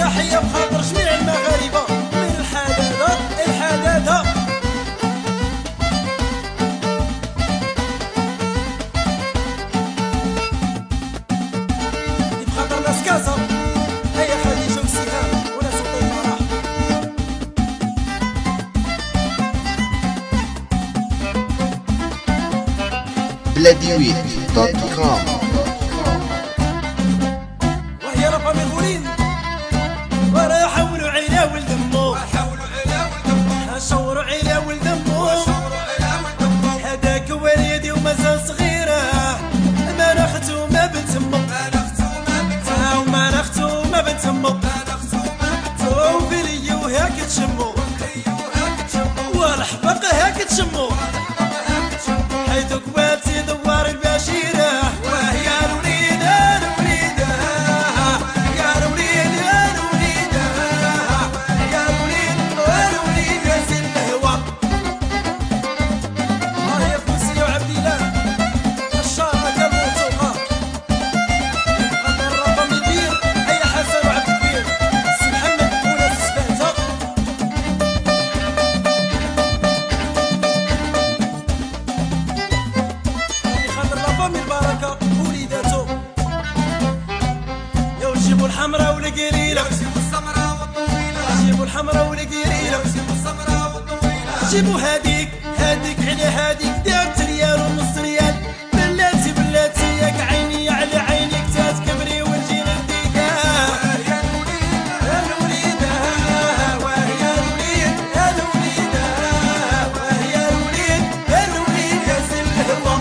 تحية بخاطر جميع المغاربة من الحدادة الحدادة. بخاطر ناس كازا هيا خديجة وسهام وناس الطيب فرح. بلاديويت.com. وهي رفا من غورين ورا حولوا عينا ولدمو شوروا عينا ولدمو هداك واليدي ومازال صغيرة ما نختو ما بنت امو ما نختو ما بنت امو وفيليو هاك تشمو والحبق هاك تشمو حيث كواتي دوار البشيرة وهي الوليد الوليد يا الوليد الوليد يا الوليد الوليد يا سي الهوى. هاي فوسي وعبد الله الشارة ديال الموتوقة خاطر الرقم يدير هيا حسن وعبد الكبير سي محمد وناس سباتة. خاطر لافامي البركة وليداتو يا جيبوا الحمرا والقليلة جيبوا الحمرا والقليلة جيبوا هاديك على هاديك دارت ريال ونص ريال بلاتي بلاتي ياك عيني على عينيك تتكبري ونجي نديك يا الوليد وهي الوليد الوليد وهي الوليد الوليد يا سي الهوى.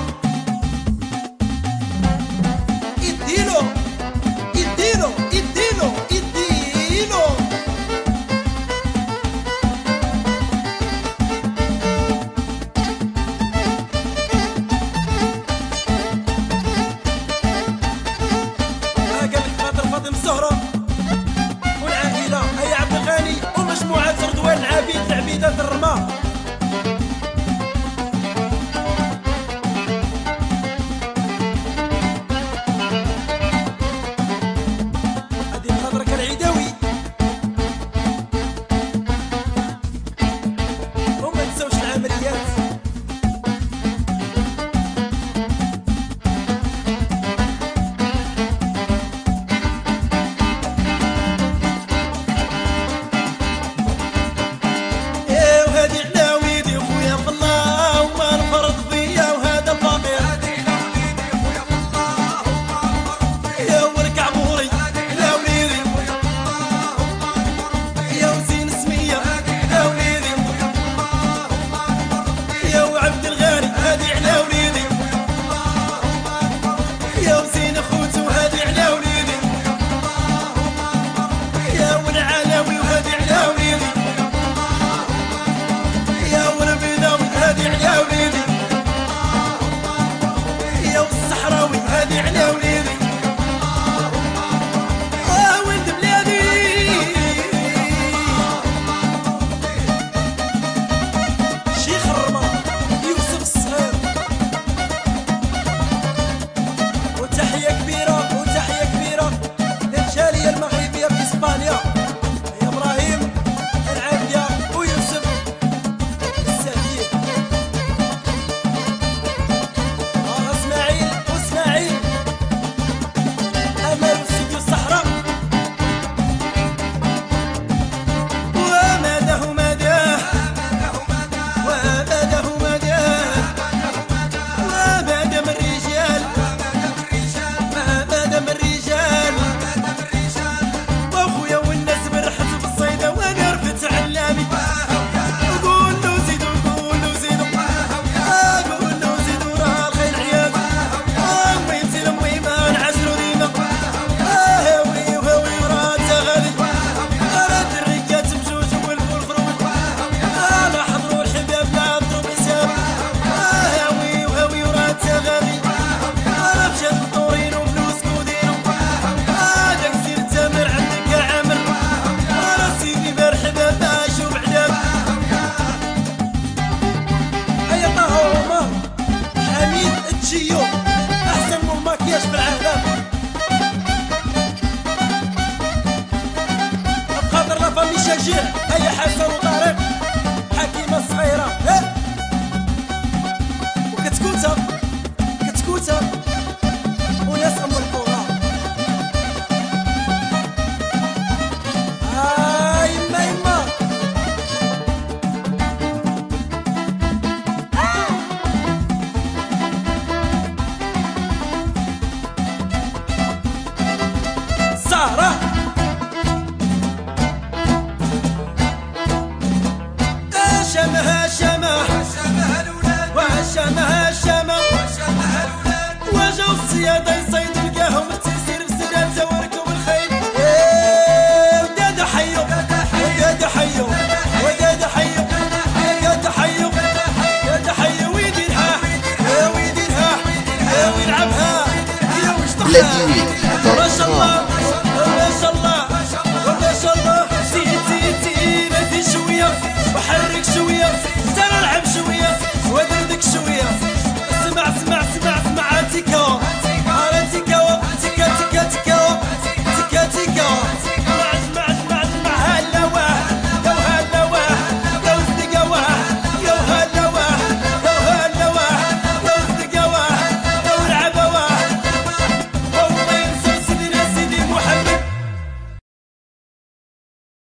اديلو اديلو اديلو اديلو راه